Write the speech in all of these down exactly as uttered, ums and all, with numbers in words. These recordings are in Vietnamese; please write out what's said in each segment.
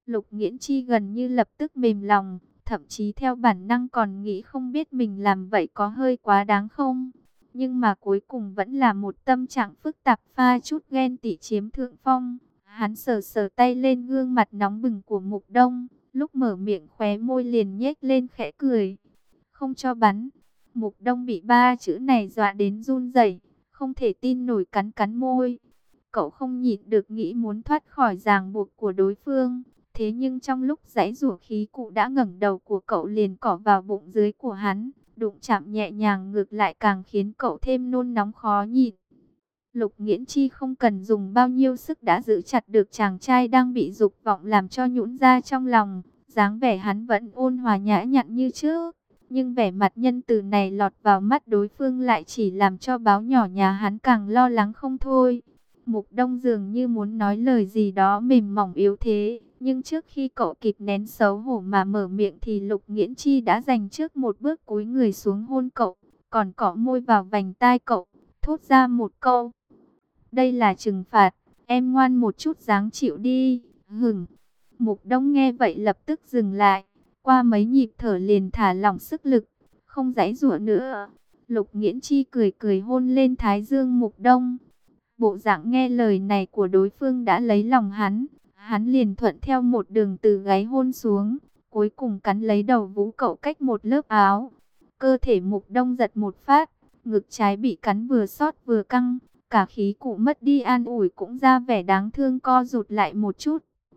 Lục Nghiễn Chi gần như lập tức mềm lòng, thậm chí theo bản năng còn nghĩ không biết mình làm vậy có hơi quá đáng không. Nhưng mà cuối cùng vẫn là một tâm trạng phức tạp pha chút ghen tị chiếm thượng phong. Hắn sờ sờ tay lên gương mặt nóng bừng của Mục Đông, lúc mở miệng khóe môi liền nhếch lên khẽ cười. Không cho bắn. Mục Đông bị ba chữ này dọa đến run rẩy, không thể tin nổi cắn cắn môi. Cậu không nhịn được nghĩ muốn thoát khỏi ràng buộc của đối phương. Thế nhưng trong lúc giãy giụa khí cụ đã ngẩng đầu của cậu liền cỏ vào bụng dưới của hắn, đụng chạm nhẹ nhàng ngược lại càng khiến cậu thêm nôn nóng khó nhịn. Lục Nghiễn Chi không cần dùng bao nhiêu sức đã giữ chặt được chàng trai đang bị dục vọng làm cho nhũn ra trong lòng. Dáng vẻ hắn vẫn ôn hòa nhã nhặn như trước, nhưng vẻ mặt nhân từ này lọt vào mắt đối phương lại chỉ làm cho báo nhỏ nhà hắn càng lo lắng không thôi. Mục Đông dường như muốn nói lời gì đó mềm mỏng yếu thế, nhưng trước khi cậu kịp nén xấu hổ mà mở miệng thì Lục Nghiễn Chi đã giành trước một bước cúi người xuống hôn cậu, còn cọ môi vào vành tai cậu, thốt ra một câu. Đây là trừng phạt, em ngoan một chút dáng chịu đi, hửng. Mục Đông nghe vậy lập tức dừng lại, qua mấy nhịp thở liền thả lỏng sức lực, không giãy giụa nữa. Lục Nghiễn Chi cười cười hôn lên thái dương Mục Đông. Bộ dạng nghe lời này của đối phương đã lấy lòng hắn, hắn liền thuận theo một đường từ gáy hôn xuống, cuối cùng cắn lấy đầu vú cậu cách một lớp áo. Cơ thể Mục Đông giật một phát, ngực trái bị cắn vừa xót vừa căng, cả khí cụ mất đi an ủi cũng ra vẻ đáng thương co rụt lại một chút.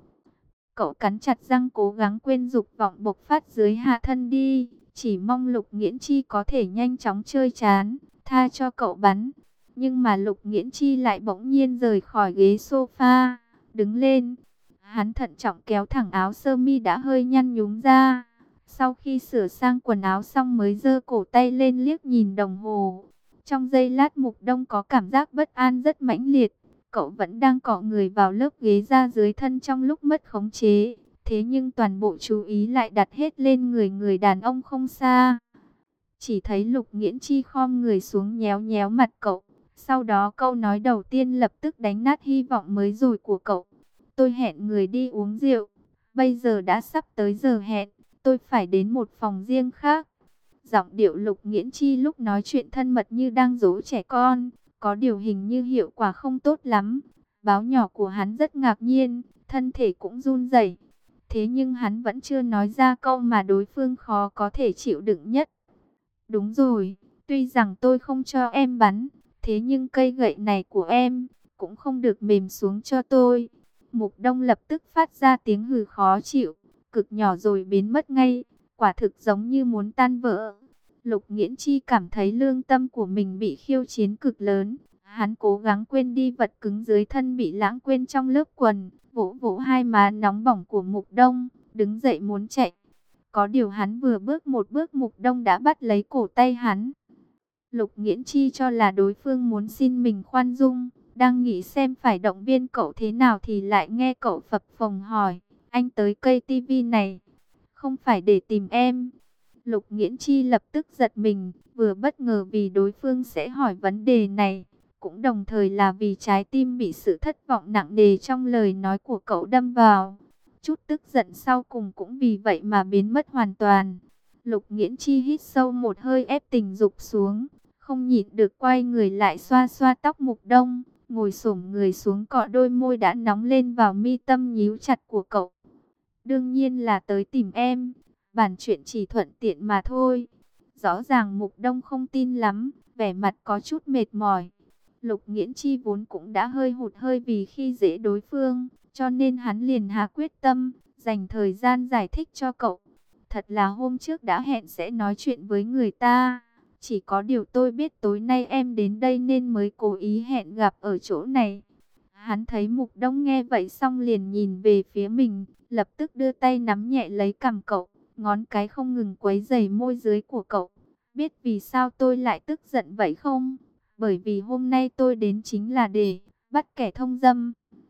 Cậu cắn chặt răng cố gắng quên dục vọng bộc phát dưới hạ thân đi, chỉ mong Lục Nghiễn Chi có thể nhanh chóng chơi chán, tha cho cậu bắn. Nhưng mà Lục Nghiễn Chi lại bỗng nhiên rời khỏi ghế sofa, đứng lên. Hắn thận trọng kéo thẳng áo sơ mi đã hơi nhăn nhúm ra. Sau khi sửa sang quần áo xong mới giơ cổ tay lên liếc nhìn đồng hồ. Trong giây lát Mục Đông có cảm giác bất an rất mãnh liệt. Cậu vẫn đang cọ người vào lớp ghế ra dưới thân trong lúc mất khống chế. Thế nhưng toàn bộ chú ý lại đặt hết lên người người đàn ông không xa. Chỉ thấy Lục Nghiễn Chi khom người xuống nhéo nhéo mặt cậu. Sau đó câu nói đầu tiên lập tức đánh nát hy vọng mới rồi của cậu. Tôi hẹn người đi uống rượu. Bây giờ đã sắp tới giờ hẹn. Tôi phải đến một phòng riêng khác. Giọng điệu Lục Nghiễn Chi lúc nói chuyện thân mật như đang dỗ trẻ con. Có điều hình như hiệu quả không tốt lắm. Báo nhỏ của hắn rất ngạc nhiên. Thân thể cũng run rẩy. Thế nhưng hắn vẫn chưa nói ra câu mà đối phương khó có thể chịu đựng nhất. Đúng rồi. Tuy rằng tôi không cho em bắn. Thế nhưng cây gậy này của em cũng không được mềm xuống cho tôi. Mục Đông lập tức phát ra tiếng hừ khó chịu, cực nhỏ rồi biến mất ngay, quả thực giống như muốn tan vỡ. Lục Nghiễn Chi cảm thấy lương tâm của mình bị khiêu chiến cực lớn. Hắn cố gắng quên đi vật cứng dưới thân bị lãng quên trong lớp quần, vỗ vỗ hai má nóng bỏng của Mục Đông, đứng dậy muốn chạy. Có điều hắn vừa bước một bước Mục Đông đã bắt lấy cổ tay hắn. Lục Nghiễn Chi cho là đối phương muốn xin mình khoan dung, đang nghĩ xem phải động viên cậu thế nào thì lại nghe cậu phập phồng hỏi, anh tới cây tivi này, không phải để tìm em. Lục Nghiễn Chi lập tức giật mình, vừa bất ngờ vì đối phương sẽ hỏi vấn đề này, cũng đồng thời là vì trái tim bị sự thất vọng nặng nề trong lời nói của cậu đâm vào. Chút tức giận sau cùng cũng vì vậy mà biến mất hoàn toàn. Lục Nghiễn Chi hít sâu một hơi ép tình dục xuống, không nhịn được quay người lại xoa xoa tóc Mục Đông, ngồi xổm người xuống cọ đôi môi đã nóng lên vào mi tâm nhíu chặt của cậu. Đương nhiên là tới tìm em, bản chuyện chỉ thuận tiện mà thôi. Rõ ràng Mục Đông không tin lắm, vẻ mặt có chút mệt mỏi. Lục Nghiễn Chi vốn cũng đã hơi hụt hơi vì khi dễ đối phương, cho nên hắn liền hạ quyết tâm, dành thời gian giải thích cho cậu. Thật là hôm trước đã hẹn sẽ nói chuyện với người ta. Chỉ có điều tôi biết tối nay em đến đây nên mới cố ý hẹn gặp ở chỗ này. Hắn thấy Mục Đông nghe vậy xong liền nhìn về phía mình, lập tức đưa tay nắm nhẹ lấy cằm cậu, ngón cái không ngừng quấy rầy môi dưới của cậu. Biết vì sao tôi lại tức giận vậy không? Bởi vì hôm nay tôi đến chính là để bắt kẻ thông dâm.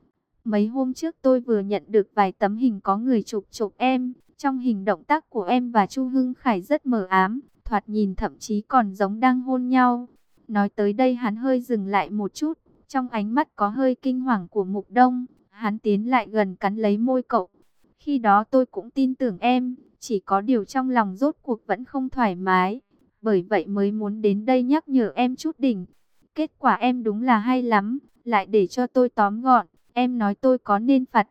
Mấy hôm trước tôi vừa nhận được vài tấm hình có người chụp chụp em. Trong hình động tác của em và Chu Hưng Khải rất mờ ám, thoạt nhìn thậm chí còn giống đang hôn nhau. Nói tới đây hắn hơi dừng lại một chút, trong ánh mắt có hơi kinh hoàng của Mục Đông. Hắn tiến lại gần cắn lấy môi cậu. Khi đó tôi cũng tin tưởng em, chỉ có điều trong lòng rốt cuộc vẫn không thoải mái. Bởi vậy mới muốn đến đây nhắc nhở em chút đỉnh. Kết quả em đúng là hay lắm, lại để cho tôi tóm gọn. Em nói tôi có nên phạt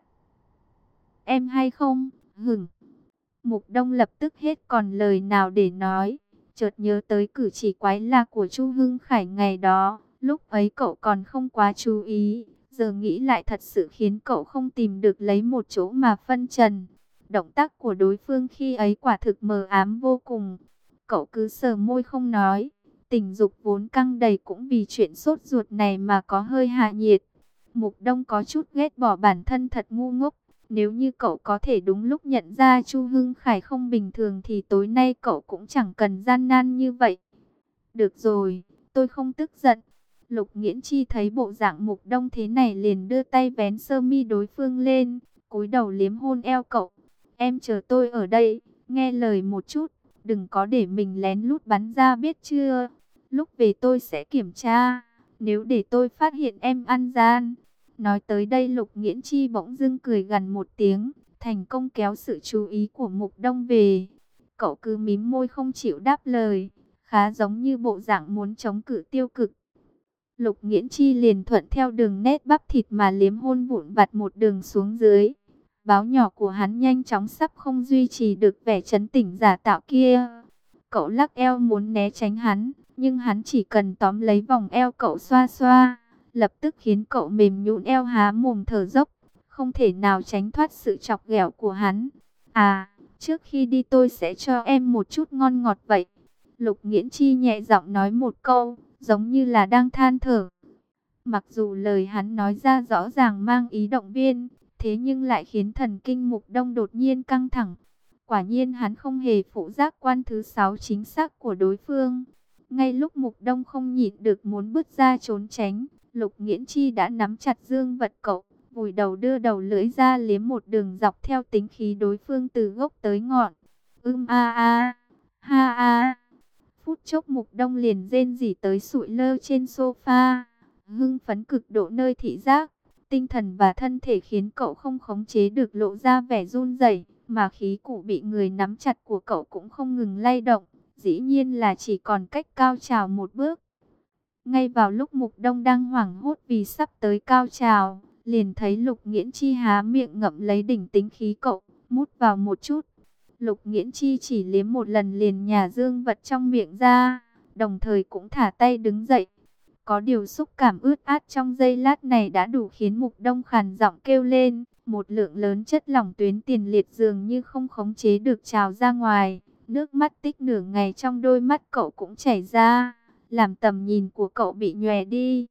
em hay không? Hửng. Mục Đông lập tức hết còn lời nào để nói. Chợt nhớ tới cử chỉ quái lạ của Chu Hưng Khải ngày đó. Lúc ấy cậu còn không quá chú ý. Giờ nghĩ lại thật sự khiến cậu không tìm được lấy một chỗ mà phân trần. Động tác của đối phương khi ấy quả thực mờ ám vô cùng. Cậu cứ sờ môi không nói. Tình dục vốn căng đầy cũng vì chuyện sốt ruột này mà có hơi hạ nhiệt. Mục Đông có chút ghét bỏ bản thân thật ngu ngốc. Nếu như cậu có thể đúng lúc nhận ra Chu Hưng Khải không bình thường thì tối nay cậu cũng chẳng cần gian nan như vậy. Được rồi, tôi không tức giận. Lục Nghiễn Chi thấy bộ dạng Mục Đông thế này liền đưa tay vén sơ mi đối phương lên, cúi đầu liếm hôn eo cậu. Em chờ tôi ở đây, nghe lời một chút, đừng có để mình lén lút bắn ra biết chưa. Lúc về tôi sẽ kiểm tra, nếu để tôi phát hiện em ăn gian. Nói tới đây Lục Nghiễn Chi bỗng dưng cười gằn một tiếng, thành công kéo sự chú ý của Mục Đông về. Cậu cứ mím môi không chịu đáp lời, khá giống như bộ dạng muốn chống cự tiêu cực. Lục Nghiễn Chi liền thuận theo đường nét bắp thịt mà liếm hôn vụn vặt một đường xuống dưới. Báo nhỏ của hắn nhanh chóng sắp không duy trì được vẻ trấn tĩnh giả tạo kia. Cậu lắc eo muốn né tránh hắn, nhưng hắn chỉ cần tóm lấy vòng eo cậu xoa xoa, lập tức khiến cậu mềm nhũn eo há mồm thở dốc, không thể nào tránh thoát sự chọc ghẹo của hắn. À, trước khi đi tôi sẽ cho em một chút ngon ngọt vậy. Lục Nghiễn Chi nhẹ giọng nói một câu, giống như là đang than thở. Mặc dù lời hắn nói ra rõ ràng mang ý động viên, thế nhưng lại khiến thần kinh Mục Đông đột nhiên căng thẳng. Quả nhiên hắn không hề phụ giác quan thứ sáu chính xác của đối phương. Ngay lúc Mục Đông không nhịn được muốn bứt ra trốn tránh, Lục Nghiễn Chi đã nắm chặt dương vật cậu, vùi đầu đưa đầu lưỡi ra liếm một đường dọc theo tính khí đối phương từ gốc tới ngọn. Ưm a a, ha a. Phút chốc Mục Đông liền rên rỉ tới sụi lơ trên sofa, hưng phấn cực độ nơi thị giác, tinh thần và thân thể khiến cậu không khống chế được lộ ra vẻ run rẩy, mà khí cụ bị người nắm chặt của cậu cũng không ngừng lay động, dĩ nhiên là chỉ còn cách cao trào một bước. Ngay vào lúc Mục Đông đang hoảng hốt vì sắp tới cao trào, liền thấy Lục Nghiễn Chi há miệng ngậm lấy đỉnh tính khí cậu, mút vào một chút. Lục Nghiễn Chi chỉ liếm một lần liền nhả dương vật trong miệng ra, đồng thời cũng thả tay đứng dậy. Có điều xúc cảm ướt át trong giây lát này đã đủ khiến Mục Đông khàn giọng kêu lên. Một lượng lớn chất lỏng tuyến tiền liệt dường như không khống chế được trào ra ngoài. Nước mắt tích nửa ngày trong đôi mắt cậu cũng chảy ra, làm tầm nhìn của cậu bị nhòe đi.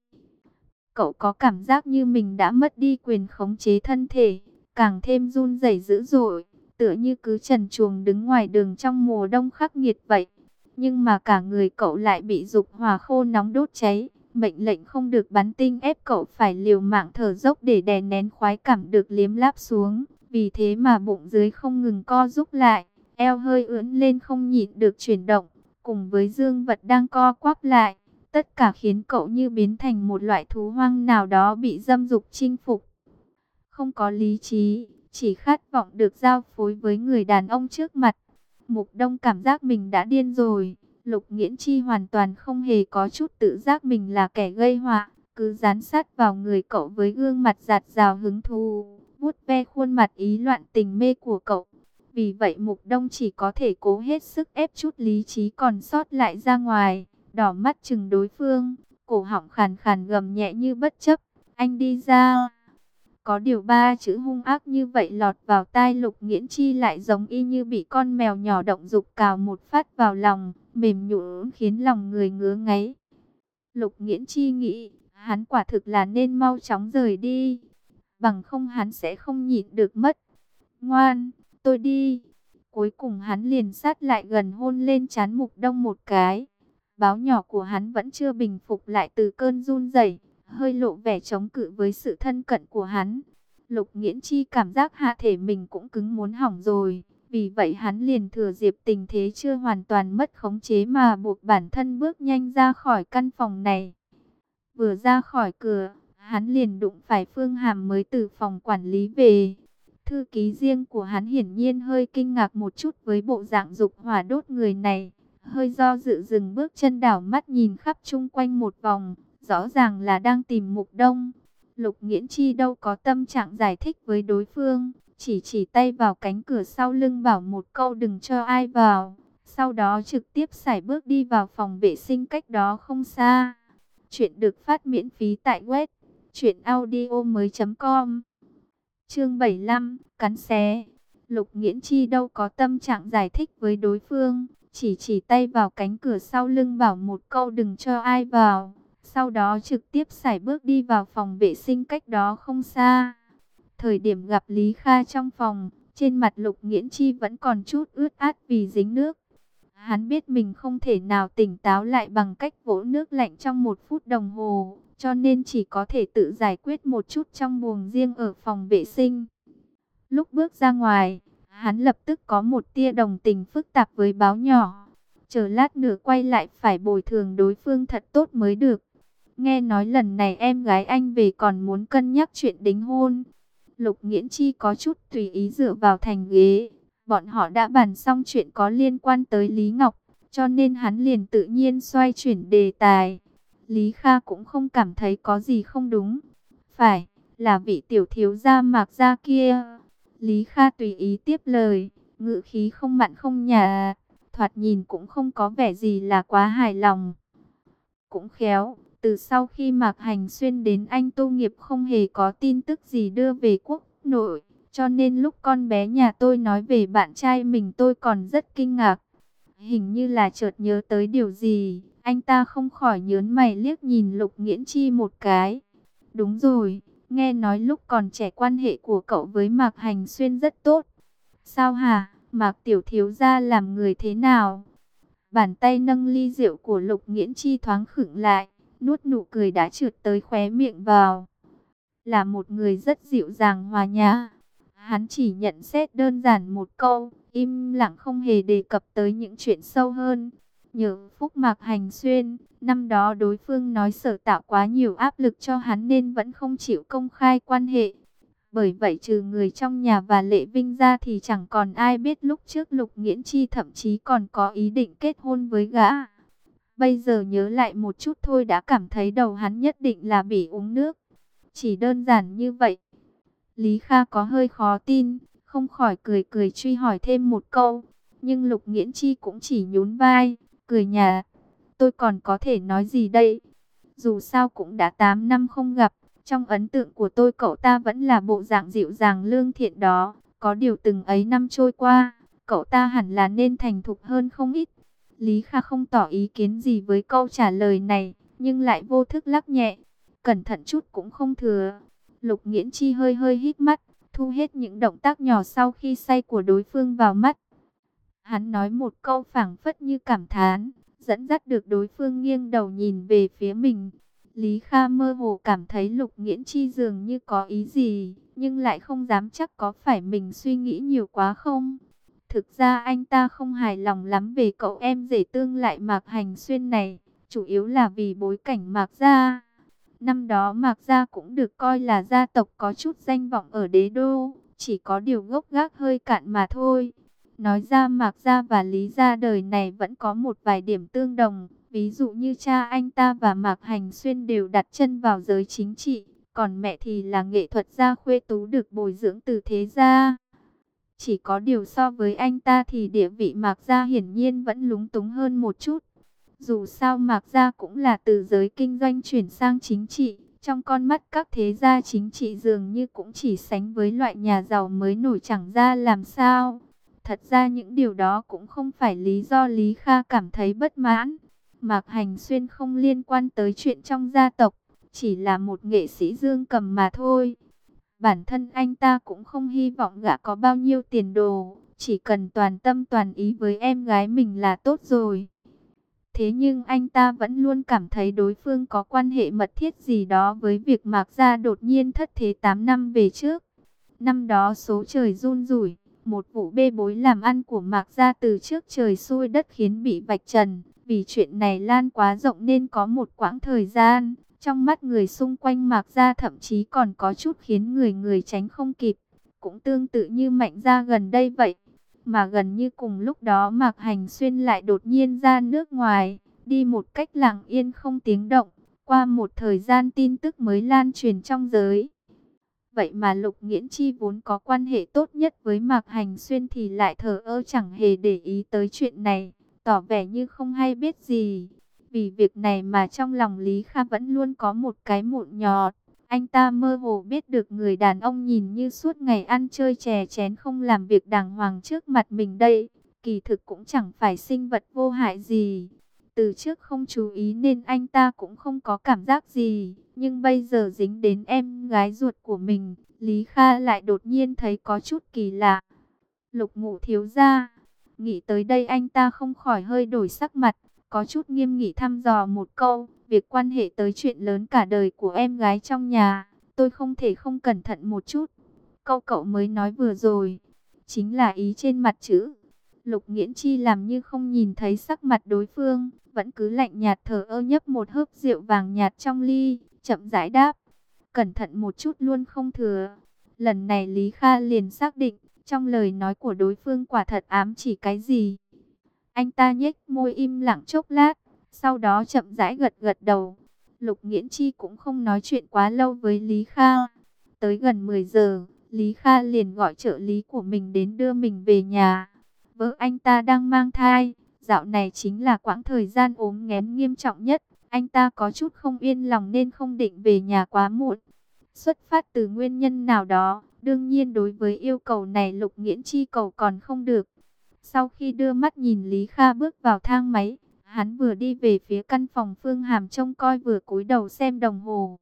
Cậu có cảm giác như mình đã mất đi quyền khống chế thân thể, càng thêm run rẩy dữ dội, tựa như cứ trần truồng đứng ngoài đường trong mùa đông khắc nghiệt vậy. Nhưng mà cả người cậu lại bị dục hỏa khô nóng đốt cháy, mệnh lệnh không được bắn tinh ép cậu phải liều mạng thở dốc để đè nén khoái cảm được liếm láp xuống. Vì thế mà bụng dưới không ngừng co rúm lại, eo hơi ưỡn lên không nhịn được chuyển động, cùng với dương vật đang co quắp lại. Tất cả khiến cậu như biến thành một loại thú hoang nào đó bị dâm dục chinh phục. Không có lý trí, chỉ khát vọng được giao phối với người đàn ông trước mặt. Mục Đông cảm giác mình đã điên rồi. Lục Nghiễn Chi hoàn toàn không hề có chút tự giác mình là kẻ gây họa, cứ dán sát vào người cậu với gương mặt dạt dào hứng thú, vuốt ve khuôn mặt ý loạn tình mê của cậu. Vì vậy Mục Đông chỉ có thể cố hết sức ép chút lý trí còn sót lại ra ngoài, đỏ mắt chừng đối phương, cổ họng khàn khàn gầm nhẹ như bất chấp, anh đi ra. Có điều ba chữ hung ác như vậy lọt vào tai Lục Nghiễn Chi lại giống y như bị con mèo nhỏ động dục cào một phát vào lòng, mềm nhũn khiến lòng người ngứa ngáy. Lục Nghiễn Chi nghĩ, hắn quả thực là nên mau chóng rời đi, bằng không hắn sẽ không nhịn được mất. Ngoan, tôi đi. Cuối cùng hắn liền sát lại gần hôn lên trán Mục Đông một cái. Báo nhỏ của hắn vẫn chưa bình phục lại từ cơn run rẩy, hơi lộ vẻ chống cự với sự thân cận của hắn. Lục Nghiễn Chi cảm giác hạ thể mình cũng cứng muốn hỏng rồi. Vì vậy hắn liền thừa dịp tình thế chưa hoàn toàn mất khống chế mà buộc bản thân bước nhanh ra khỏi căn phòng này. Vừa ra khỏi cửa, hắn liền đụng phải Phương Hàm mới từ phòng quản lý về. Thư ký riêng của hắn hiển nhiên hơi kinh ngạc một chút với bộ dạng dục hỏa đốt người này. Hơi do dự dừng bước chân, đảo mắt nhìn khắp chung quanh một vòng, rõ ràng là đang tìm Mục Đông. Lục Nghiễn Chi đâu có tâm trạng giải thích với đối phương, chỉ chỉ tay vào cánh cửa sau lưng bảo một câu đừng cho ai vào. Sau đó trực tiếp sải bước đi vào phòng vệ sinh cách đó không xa. Chuyện được phát miễn phí tại web truyện audio mới chấm com. Chương bảy mươi lăm, cắn xé. Lục Nghiễn Chi đâu có tâm trạng giải thích với đối phương, chỉ chỉ tay vào cánh cửa sau lưng bảo một câu đừng cho ai vào. Sau đó trực tiếp sải bước đi vào phòng vệ sinh cách đó không xa. Thời điểm gặp Lý Kha trong phòng, trên mặt Lục Nghiễn Chi vẫn còn chút ướt át vì dính nước. Hắn biết mình không thể nào tỉnh táo lại bằng cách vỗ nước lạnh trong một phút đồng hồ, cho nên chỉ có thể tự giải quyết một chút trong buồng riêng ở phòng vệ sinh. Lúc bước ra ngoài, hắn lập tức có một tia đồng tình phức tạp với báo nhỏ. Chờ lát nữa quay lại phải bồi thường đối phương thật tốt mới được. Nghe nói lần này em gái anh về còn muốn cân nhắc chuyện đính hôn. Lục Nghiễn Chi có chút tùy ý dựa vào thành ghế. Bọn họ đã bàn xong chuyện có liên quan tới Lý Ngọc, cho nên hắn liền tự nhiên xoay chuyển đề tài. Lý Kha cũng không cảm thấy có gì không đúng. Phải, là vị tiểu thiếu gia Mạc gia kia. Lý Kha tùy ý tiếp lời, ngữ khí không mặn không nhạt, thoạt nhìn cũng không có vẻ gì là quá hài lòng. Cũng khéo, từ sau khi Mạc Hành Xuyên đến anh tu nghiệp không hề có tin tức gì đưa về quốc nội. Cho nên lúc con bé nhà tôi nói về bạn trai mình tôi còn rất kinh ngạc. Hình như là chợt nhớ tới điều gì, anh ta không khỏi nhớn mày liếc nhìn Lục Nghiễn Chi một cái. Đúng rồi, nghe nói lúc còn trẻ quan hệ của cậu với Mạc Hành Xuyên rất tốt. Sao hả, Mạc tiểu thiếu gia làm người thế nào? Bàn tay nâng ly rượu của Lục Nghiễn Chi thoáng khựng lại, nuốt nụ cười đã trượt tới khóe miệng vào. Là một người rất dịu dàng hòa nhã. Hắn chỉ nhận xét đơn giản một câu, im lặng không hề đề cập tới những chuyện sâu hơn. Nhờ phúc Mạc Hành Xuyên, năm đó đối phương nói sở tạo quá nhiều áp lực cho hắn nên vẫn không chịu công khai quan hệ. Bởi vậy trừ người trong nhà và Lệ Vinh ra thì chẳng còn ai biết lúc trước Lục Nghiễn Chi thậm chí còn có ý định kết hôn với gã. Bây giờ nhớ lại một chút thôi đã cảm thấy đầu hắn nhất định là bị uống nước. Chỉ đơn giản như vậy. Lý Kha có hơi khó tin, không khỏi cười cười truy hỏi thêm một câu. Nhưng Lục Nghiễn Chi cũng chỉ nhún vai, cười nhạt. Tôi còn có thể nói gì đây? Dù sao cũng đã tám năm không gặp, trong ấn tượng của tôi cậu ta vẫn là bộ dạng dịu dàng lương thiện đó. Có điều từng ấy năm trôi qua, cậu ta hẳn là nên thành thục hơn không ít. Lý Kha không tỏ ý kiến gì với câu trả lời này, nhưng lại vô thức lắc nhẹ. Cẩn thận chút cũng không thừa. Lục Nghiễn Chi hơi hơi hít mắt, thu hết những động tác nhỏ sau khi say của đối phương vào mắt. Hắn nói một câu phảng phất như cảm thán, dẫn dắt được đối phương nghiêng đầu nhìn về phía mình. Lý Kha mơ hồ cảm thấy Lục Nghiễn Chi dường như có ý gì, nhưng lại không dám chắc có phải mình suy nghĩ nhiều quá không. Thực ra anh ta không hài lòng lắm về cậu em rể tương lại Mạc Hành Xuyên này, chủ yếu là vì bối cảnh Mạc gia. Năm đó Mạc gia cũng được coi là gia tộc có chút danh vọng ở đế đô, chỉ có điều gốc gác hơi cạn mà thôi. Nói ra Mạc gia và Lý gia đời này vẫn có một vài điểm tương đồng, ví dụ như cha anh ta và Mạc Hành Xuyên đều đặt chân vào giới chính trị, còn mẹ thì là nghệ thuật gia khuê tú được bồi dưỡng từ thế gia. Chỉ có điều so với anh ta thì địa vị Mạc gia hiển nhiên vẫn lúng túng hơn một chút. Dù sao Mạc gia cũng là từ giới kinh doanh chuyển sang chính trị, trong con mắt các thế gia chính trị dường như cũng chỉ sánh với loại nhà giàu mới nổi chẳng ra làm sao. Thật ra những điều đó cũng không phải lý do Lý Kha cảm thấy bất mãn. Mạc Hành Xuyên không liên quan tới chuyện trong gia tộc, chỉ là một nghệ sĩ dương cầm mà thôi. Bản thân anh ta cũng không hy vọng gã có bao nhiêu tiền đồ, chỉ cần toàn tâm toàn ý với em gái mình là tốt rồi. Thế nhưng anh ta vẫn luôn cảm thấy đối phương có quan hệ mật thiết gì đó với việc Mạc gia đột nhiên thất thế tám năm về trước. Năm đó số trời run rủi, một vụ bê bối làm ăn của Mạc gia từ trước trời xuôi đất khiến bị vạch trần. Vì chuyện này lan quá rộng nên có một quãng thời gian, trong mắt người xung quanh Mạc gia thậm chí còn có chút khiến người người tránh không kịp. cũng tương tự như Mạnh gia gần đây vậy. Mà gần như cùng lúc đó Mạc Hành Xuyên lại đột nhiên ra nước ngoài, đi một cách lặng yên không tiếng động. Qua một thời gian tin tức mới lan truyền trong giới. Vậy mà Lục Nghiễn Chi vốn có quan hệ tốt nhất với Mạc Hành Xuyên thì lại thờ ơ chẳng hề để ý tới chuyện này, tỏ vẻ như không hay biết gì. Vì việc này mà trong lòng Lý Kha vẫn luôn có một cái mụn nhọt. Anh ta mơ hồ biết được người đàn ông nhìn như suốt ngày ăn chơi chè chén không làm việc đàng hoàng trước mặt mình đây, kỳ thực cũng chẳng phải sinh vật vô hại gì. Từ trước không chú ý nên anh ta cũng không có cảm giác gì. Nhưng bây giờ dính đến em gái ruột của mình, Lý Kha lại đột nhiên thấy có chút kỳ lạ. Lục Ngũ thiếu gia. Nghĩ tới đây anh ta không khỏi hơi đổi sắc mặt, có chút nghiêm nghị thăm dò một câu. Việc quan hệ tới chuyện lớn cả đời của em gái trong nhà, tôi không thể không cẩn thận một chút. Câu cậu mới nói vừa rồi, chính là ý trên mặt chữ. Lục Nghiễn Chi làm như không nhìn thấy sắc mặt đối phương, vẫn cứ lạnh nhạt thờ ơ nhấp một hớp rượu vàng nhạt trong ly, chậm rãi đáp. Cẩn thận một chút luôn không thừa. Lần này Lý Kha liền xác định, trong lời nói của đối phương quả thật ám chỉ cái gì. Anh ta nhếch môi im lặng chốc lát, sau đó chậm rãi gật gật đầu. Lục Nghiễn Chi cũng không nói chuyện quá lâu với Lý Kha. Tới gần mười giờ, Lý Kha liền gọi trợ lý của mình đến đưa mình về nhà. Vợ anh ta đang mang thai, dạo này chính là quãng thời gian ốm nghén nghiêm trọng nhất. Anh ta có chút không yên lòng nên không định về nhà quá muộn. Xuất phát từ nguyên nhân nào đó, đương nhiên đối với yêu cầu này Lục Nghiễn Chi cầu còn không được. Sau khi đưa mắt nhìn Lý Kha bước vào thang máy, hắn vừa đi về phía căn phòng Phương Hàm trông coi vừa cúi đầu xem đồng hồ.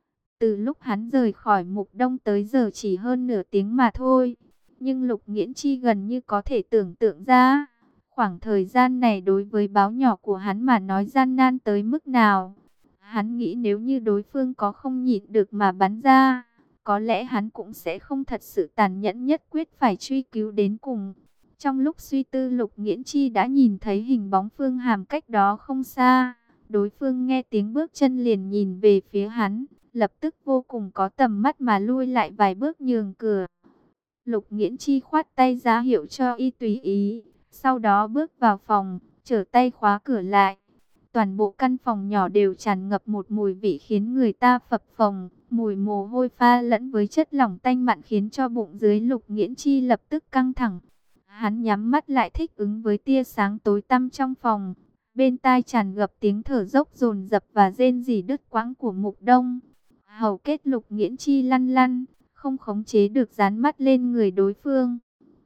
Từ lúc hắn rời khỏi Mục Đông tới giờ chỉ hơn nửa tiếng mà thôi. Nhưng Lục Nghiễn Chi gần như có thể tưởng tượng ra, khoảng thời gian này đối với báo nhỏ của hắn mà nói gian nan tới mức nào. Hắn nghĩ nếu như đối phương có không nhịn được mà bắn ra, có lẽ hắn cũng sẽ không thật sự tàn nhẫn nhất quyết phải truy cứu đến cùng. Trong lúc suy tư Lục Nghiễn Chi đã nhìn thấy hình bóng Phương Hàm cách đó không xa. Đối phương nghe tiếng bước chân liền nhìn về phía hắn, lập tức vô cùng có tầm mắt mà lui lại vài bước nhường cửa. Lục Nghiễn Chi khoát tay ra hiệu cho y tùy ý, sau đó bước vào phòng, trở tay khóa cửa lại. Toàn bộ căn phòng nhỏ đều tràn ngập một mùi vị khiến người ta phập phồng, mùi mồ hôi pha lẫn với chất lỏng tanh mặn khiến cho bụng dưới Lục Nghiễn Chi lập tức căng thẳng. Hắn nhắm mắt lại thích ứng với tia sáng tối tăm trong phòng, bên tai tràn ngập tiếng thở dốc dồn dập và rên rỉ đứt quãng của Mục Đông. Hầu kết Lục Nghiễn Chi lăn lăn, không khống chế được dán mắt lên người đối phương.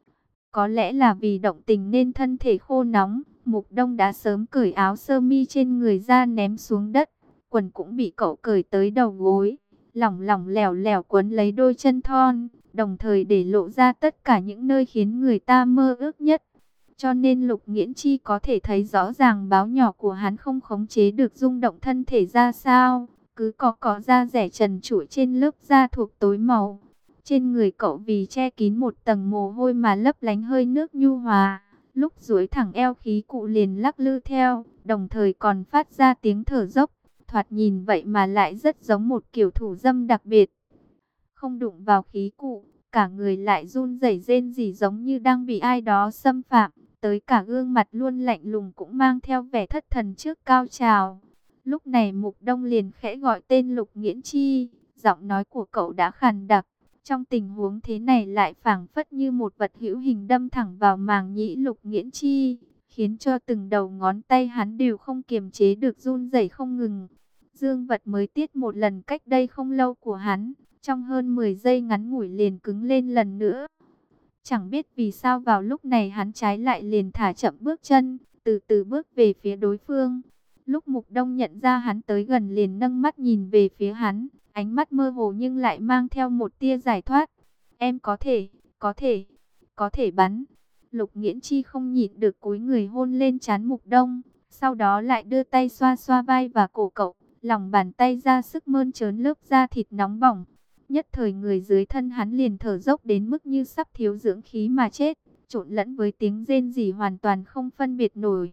Có lẽ là vì động tình nên thân thể khô nóng, Mục Đông đã sớm cởi áo sơ mi trên người ra ném xuống đất, quần cũng bị cậu cởi tới đầu gối, lỏng lỏng lẻo lẻo quấn lấy đôi chân thon, đồng thời để lộ ra tất cả những nơi khiến người ta mơ ước nhất. Cho nên Lục Nghiễn Chi có thể thấy rõ ràng báo nhỏ của hắn không khống chế được rung động thân thể ra sao, cứ có có da rẻ trần trụi trên lớp da thuộc tối màu. Trên người cậu vì che kín một tầng mồ hôi mà lấp lánh hơi nước nhu hòa, lúc duỗi thẳng eo khí cụ liền lắc lư theo, đồng thời còn phát ra tiếng thở dốc, thoạt nhìn vậy mà lại rất giống một kiểu thủ dâm đặc biệt. Không đụng vào khí cụ, cả người lại run rẩy rên rỉ giống như đang bị ai đó xâm phạm, tới cả gương mặt luôn lạnh lùng cũng mang theo vẻ thất thần trước cao trào. Lúc này Mục Đông liền khẽ gọi tên Lục Nghiễn Chi, giọng nói của cậu đã khàn đặc. Trong tình huống thế này lại phảng phất như một vật hữu hình đâm thẳng vào màng nhĩ Lục Nghiễn Chi, khiến cho từng đầu ngón tay hắn đều không kiềm chế được run rẩy không ngừng. Dương vật mới tiết một lần cách đây không lâu của hắn, trong hơn mười giây ngắn ngủi liền cứng lên lần nữa. Chẳng biết vì sao vào lúc này hắn trái lại liền thả chậm bước chân, từ từ bước về phía đối phương. Lúc Mục Đông nhận ra hắn tới gần liền nâng mắt nhìn về phía hắn, ánh mắt mơ hồ nhưng lại mang theo một tia giải thoát. Em có thể, có thể, có thể bắn. Lục Nghiễn Chi không nhịn được cúi người hôn lên trán Mục Đông, sau đó lại đưa tay xoa xoa vai và cổ cậu, lòng bàn tay ra sức mơn trớn lớp da thịt nóng bỏng. Nhất thời người dưới thân hắn liền thở dốc đến mức như sắp thiếu dưỡng khí mà chết, trộn lẫn với tiếng rên rỉ hoàn toàn không phân biệt nổi.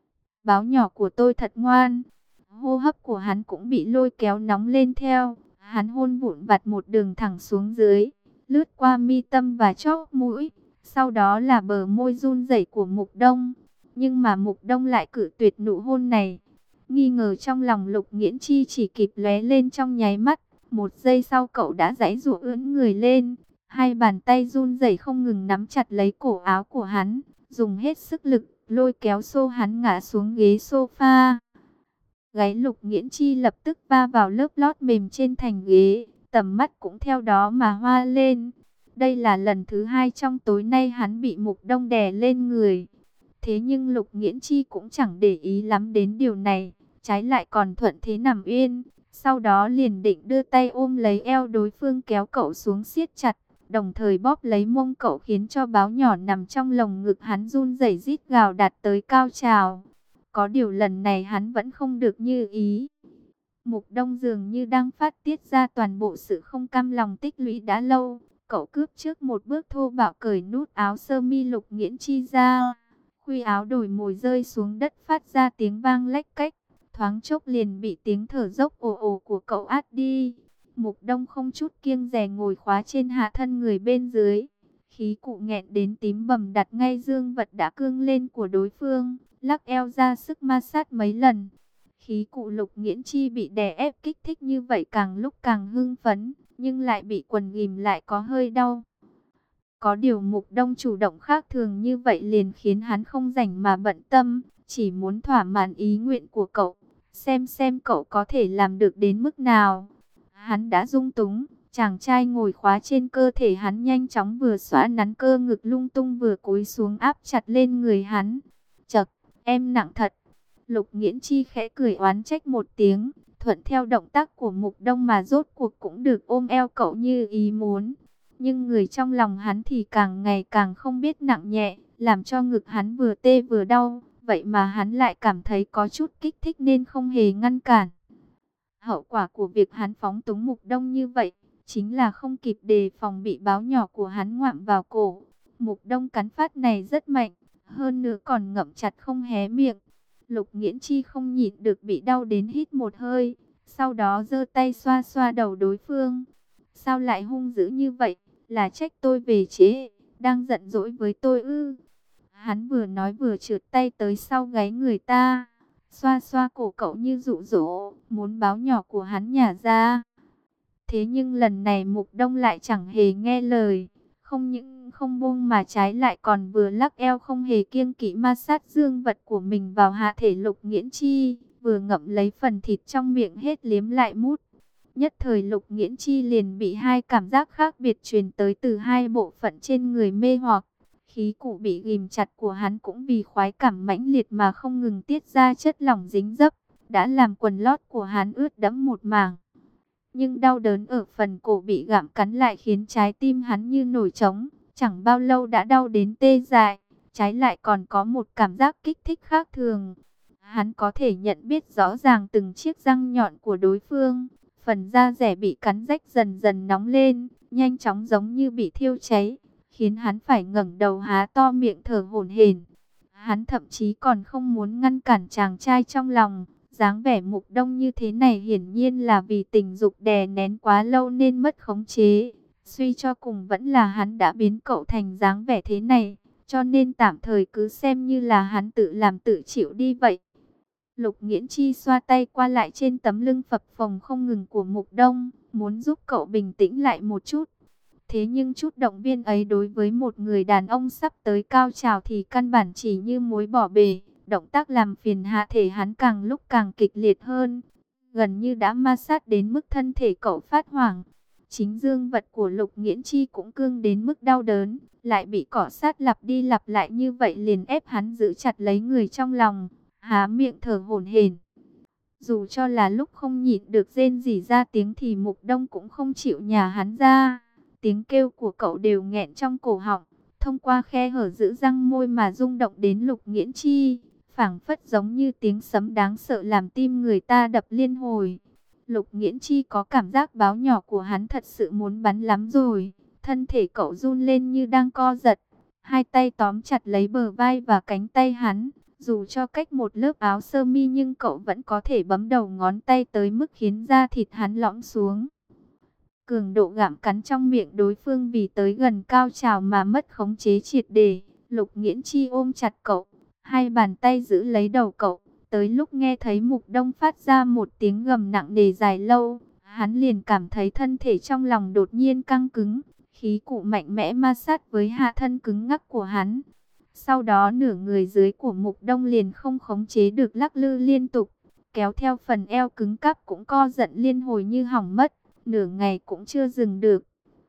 Báo nhỏ của tôi thật ngoan. Hô hấp của hắn cũng bị lôi kéo nóng lên theo. Hắn hôn vụn vặt một đường thẳng xuống dưới, lướt qua mi tâm và chóp mũi, sau đó là bờ môi run rẩy của Mục Đông. Nhưng mà Mục Đông lại cự tuyệt nụ hôn này. Nghi ngờ trong lòng Lục Nghiễn Chi chỉ kịp lóe lên trong nháy mắt, một giây sau cậu đã giãy giụa ưỡn người lên, hai bàn tay run rẩy không ngừng nắm chặt lấy cổ áo của hắn, dùng hết sức lực lôi kéo xô hắn ngã xuống ghế sofa. Gáy Lục Nghiễn Chi lập tức va vào lớp lót mềm trên thành ghế, tầm mắt cũng theo đó mà hoa lên. Đây là lần thứ hai trong tối nay hắn bị Mục Đông đè lên người. Thế nhưng Lục Nghiễn Chi cũng chẳng để ý lắm đến điều này, trái lại còn thuận thế nằm yên. Sau đó liền định đưa tay ôm lấy eo đối phương kéo cậu xuống siết chặt, đồng thời bóp lấy mông cậu khiến cho báo nhỏ nằm trong lồng ngực hắn run rẩy rít gào đạt tới cao trào. Có điều lần này hắn vẫn không được như ý. Mục Đông dường như đang phát tiết ra toàn bộ sự không cam lòng tích lũy đã lâu. Cậu cướp trước một bước thô bạo cởi nút áo sơ mi Lục Nghiễn Chi ra. Khuy áo đổi mồi rơi xuống đất phát ra tiếng vang lách cách. Thoáng chốc liền bị tiếng thở dốc ồ ồ của cậu át đi. Mục Đông không chút kiêng dè ngồi khóa trên hạ thân người bên dưới. Khí cụ nghẹn đến tím bầm đặt ngay dương vật đã cương lên của đối phương, lắc eo ra sức ma sát mấy lần. Khí cụ Lục Nghiễn Chi bị đè ép kích thích như vậy càng lúc càng hưng phấn, nhưng lại bị quần ghìm lại có hơi đau. Có điều Mục Đông chủ động khác thường như vậy liền khiến hắn không rảnh mà bận tâm, chỉ muốn thỏa mãn ý nguyện của cậu, xem xem cậu có thể làm được đến mức nào. Hắn đã dung túng, chàng trai ngồi khóa trên cơ thể hắn nhanh chóng vừa xóa nắn cơ ngực lung tung vừa cúi xuống áp chặt lên người hắn. Chậc, em nặng thật. Lục Nghiễn Chi khẽ cười oán trách một tiếng, thuận theo động tác của Mục Đông mà rốt cuộc cũng được ôm eo cậu như ý muốn. Nhưng người trong lòng hắn thì càng ngày càng không biết nặng nhẹ, làm cho ngực hắn vừa tê vừa đau, vậy mà hắn lại cảm thấy có chút kích thích nên không hề ngăn cản. Hậu quả của việc hắn phóng túng Mục Đông như vậy, chính là không kịp đề phòng bị báo nhỏ của hắn ngoạm vào cổ. Mục Đông cắn phát này rất mạnh, hơn nữa còn ngậm chặt không hé miệng. Lục Nghiễn Chi không nhịn được bị đau đến hít một hơi, sau đó giơ tay xoa xoa đầu đối phương. Sao lại hung dữ như vậy, là trách tôi về chế, đang giận dỗi với tôi ư? Hắn vừa nói vừa trượt tay tới sau gáy người ta, xoa xoa cổ cậu như dụ dỗ, muốn báo nhỏ của hắn nhả ra. Thế nhưng lần này Mục Đông lại chẳng hề nghe lời, không những không buông mà trái lại còn vừa lắc eo không hề kiêng kỵ ma sát dương vật của mình vào hạ thể Lục Nghiễn Chi, vừa ngậm lấy phần thịt trong miệng hết liếm lại mút. Nhất thời Lục Nghiễn Chi liền bị hai cảm giác khác biệt truyền tới từ hai bộ phận trên người mê hoặc. Khí cụ bị ghìm chặt của hắn cũng vì khoái cảm mãnh liệt mà không ngừng tiết ra chất lỏng dính dấp, đã làm quần lót của hắn ướt đẫm một mảng. Nhưng đau đớn ở phần cổ bị gặm cắn lại khiến trái tim hắn như nổi trống, chẳng bao lâu đã đau đến tê dại, trái lại còn có một cảm giác kích thích khác thường. Hắn có thể nhận biết rõ ràng từng chiếc răng nhọn của đối phương, phần da dẻ bị cắn rách dần dần nóng lên, nhanh chóng giống như bị thiêu cháy, khiến hắn phải ngẩng đầu há to miệng thở hổn hển. Hắn thậm chí còn không muốn ngăn cản chàng trai trong lòng. Dáng vẻ Mục Đông như thế này hiển nhiên là vì tình dục đè nén quá lâu nên mất khống chế. Suy cho cùng vẫn là hắn đã biến cậu thành dáng vẻ thế này, cho nên tạm thời cứ xem như là hắn tự làm tự chịu đi vậy. Lục Nghiễn Chi xoa tay qua lại trên tấm lưng phập phồng không ngừng của Mục Đông, muốn giúp cậu bình tĩnh lại một chút. Thế nhưng chút động viên ấy đối với một người đàn ông sắp tới cao trào thì căn bản chỉ như muối bỏ bể. Động tác làm phiền hạ thể hắn càng lúc càng kịch liệt hơn, gần như đã ma sát đến mức thân thể cậu phát hoảng. Chính dương vật của Lục Nghiễn Chi cũng cương đến mức đau đớn, lại bị cọ sát lặp đi lặp lại như vậy liền ép hắn giữ chặt lấy người trong lòng, há miệng thở hổn hển. Dù cho là lúc không nhịn được rên rỉ ra tiếng thì Mục Đông cũng không chịu nhả hắn ra. Tiếng kêu của cậu đều nghẹn trong cổ họng, thông qua khe hở giữa răng môi mà rung động đến Lục Nghiễn Chi, phảng phất giống như tiếng sấm đáng sợ làm tim người ta đập liên hồi. Lục Nghiễn Chi có cảm giác báo nhỏ của hắn thật sự muốn bắn lắm rồi, thân thể cậu run lên như đang co giật, hai tay tóm chặt lấy bờ vai và cánh tay hắn, dù cho cách một lớp áo sơ mi nhưng cậu vẫn có thể bấm đầu ngón tay tới mức khiến da thịt hắn lõm xuống. Cường độ gặm cắn trong miệng đối phương vì tới gần cao trào mà mất khống chế triệt để. Lục Nghiễn Chi ôm chặt cậu, hai bàn tay giữ lấy đầu cậu. Tới lúc nghe thấy Mục Đông phát ra một tiếng gầm nặng nề dài lâu, hắn liền cảm thấy thân thể trong lòng đột nhiên căng cứng, khí cụ mạnh mẽ ma sát với hạ thân cứng ngắc của hắn. Sau đó nửa người dưới của Mục Đông liền không khống chế được lắc lư liên tục, kéo theo phần eo cứng cáp cũng co giật liên hồi như hỏng mất, nửa ngày cũng chưa dừng được.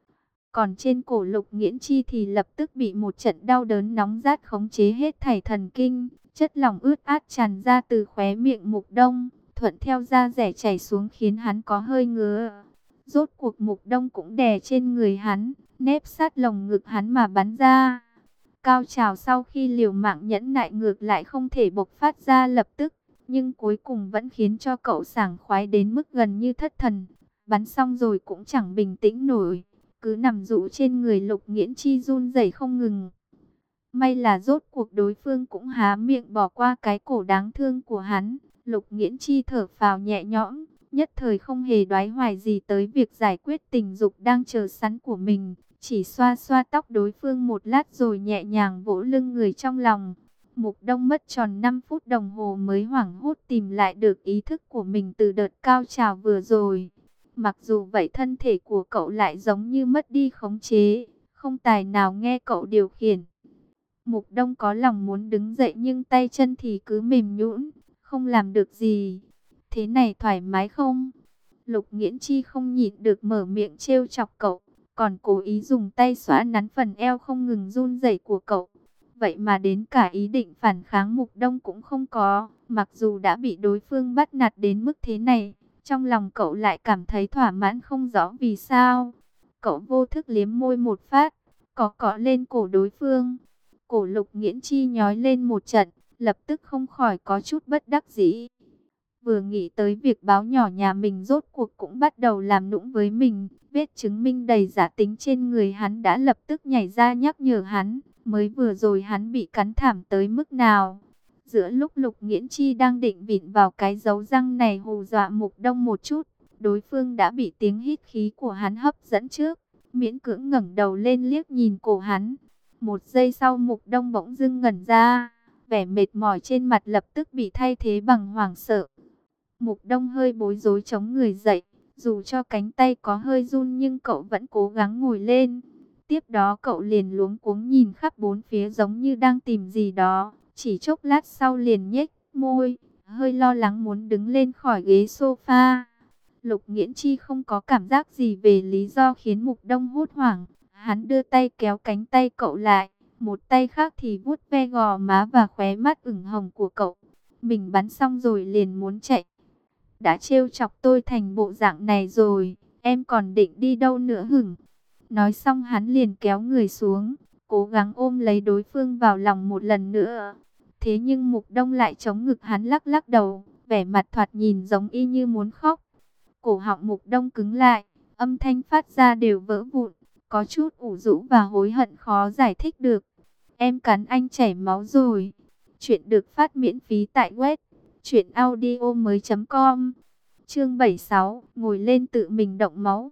Còn trên cổ Lục Nghiễn Chi thì lập tức bị một trận đau đớn nóng rát khống chế hết thảy thần kinh, chất lỏng ướt át tràn ra từ khóe miệng Mục Đông, thuận theo da dẻ chảy xuống khiến hắn có hơi ngứa. Rốt cuộc Mục Đông cũng đè trên người hắn, nép sát lồng ngực hắn mà bắn ra. Cao trào sau khi liều mạng nhẫn nại ngược lại không thể bộc phát ra lập tức, nhưng cuối cùng vẫn khiến cho cậu sảng khoái đến mức gần như thất thần. Bắn xong rồi cũng chẳng bình tĩnh nổi, cứ nằm dụ trên người Lục Nghiễn Chi run rẩy không ngừng. May là rốt cuộc đối phương cũng há miệng bỏ qua cái cổ đáng thương của hắn. Lục Nghiễn Chi thở phào nhẹ nhõm, nhất thời không hề đoái hoài gì tới việc giải quyết tình dục đang chờ sẵn của mình. Chỉ xoa xoa tóc đối phương một lát rồi nhẹ nhàng vỗ lưng người trong lòng. Mục Đông mất tròn năm phút đồng hồ mới hoảng hốt tìm lại được ý thức của mình từ đợt cao trào vừa rồi. Mặc dù vậy thân thể của cậu lại giống như mất đi khống chế, không tài nào nghe cậu điều khiển. Mục Đông có lòng muốn đứng dậy nhưng tay chân thì cứ mềm nhũn, không làm được gì. Thế này thoải mái không? Lục Nghiễn Chi không nhịn được mở miệng trêu chọc cậu, còn cố ý dùng tay xóa nắn phần eo không ngừng run rẩy của cậu. Vậy mà đến cả ý định phản kháng Mục Đông cũng không có, mặc dù đã bị đối phương bắt nạt đến mức thế này, trong lòng cậu lại cảm thấy thỏa mãn không rõ vì sao. Cậu vô thức liếm môi một phát, cọ cọ lên cổ đối phương. Cổ Lục Nghiễn Chi nhói lên một trận, lập tức không khỏi có chút bất đắc dĩ. Vừa nghĩ tới việc báo nhỏ nhà mình rốt cuộc cũng bắt đầu làm nũng với mình, vết chứng minh đầy giả tính trên người hắn đã lập tức nhảy ra nhắc nhở hắn, mới vừa rồi hắn bị cắn thảm tới mức nào. Giữa lúc Lục Nghiễn Chi đang định vịn vào cái dấu răng này hù dọa Mục Đông một chút, đối phương đã bị tiếng hít khí của hắn hấp dẫn trước, miễn cưỡng ngẩng đầu lên liếc nhìn cổ hắn. Một giây sau Mục Đông bỗng dưng ngẩn ra, vẻ mệt mỏi trên mặt lập tức bị thay thế bằng hoảng sợ. Mục Đông hơi bối rối chống người dậy, dù cho cánh tay có hơi run nhưng cậu vẫn cố gắng ngồi lên. Tiếp đó cậu liền luống cuống nhìn khắp bốn phía giống như đang tìm gì đó, chỉ chốc lát sau liền nhếch môi, hơi lo lắng muốn đứng lên khỏi ghế sofa. Lục Nghiễn Chi không có cảm giác gì về lý do khiến Mục Đông hốt hoảng, hắn đưa tay kéo cánh tay cậu lại, một tay khác thì vuốt ve gò má và khóe mắt ửng hồng của cậu. Mình bắn xong rồi liền muốn chạy. Đã trêu chọc tôi thành bộ dạng này rồi, em còn định đi đâu nữa hửng? Nói xong hắn liền kéo người xuống, cố gắng ôm lấy đối phương vào lòng một lần nữa. Thế nhưng Mục Đông lại chống ngực hắn lắc lắc đầu, vẻ mặt thoạt nhìn giống y như muốn khóc. Cổ họng Mục Đông cứng lại, âm thanh phát ra đều vỡ vụn, có chút ủ rũ và hối hận khó giải thích được. Em cắn anh chảy máu rồi. Chuyện được phát miễn phí tại web truyện audio mới chấm com. Chương bảy mươi sáu, ngồi lên tự mình động máu.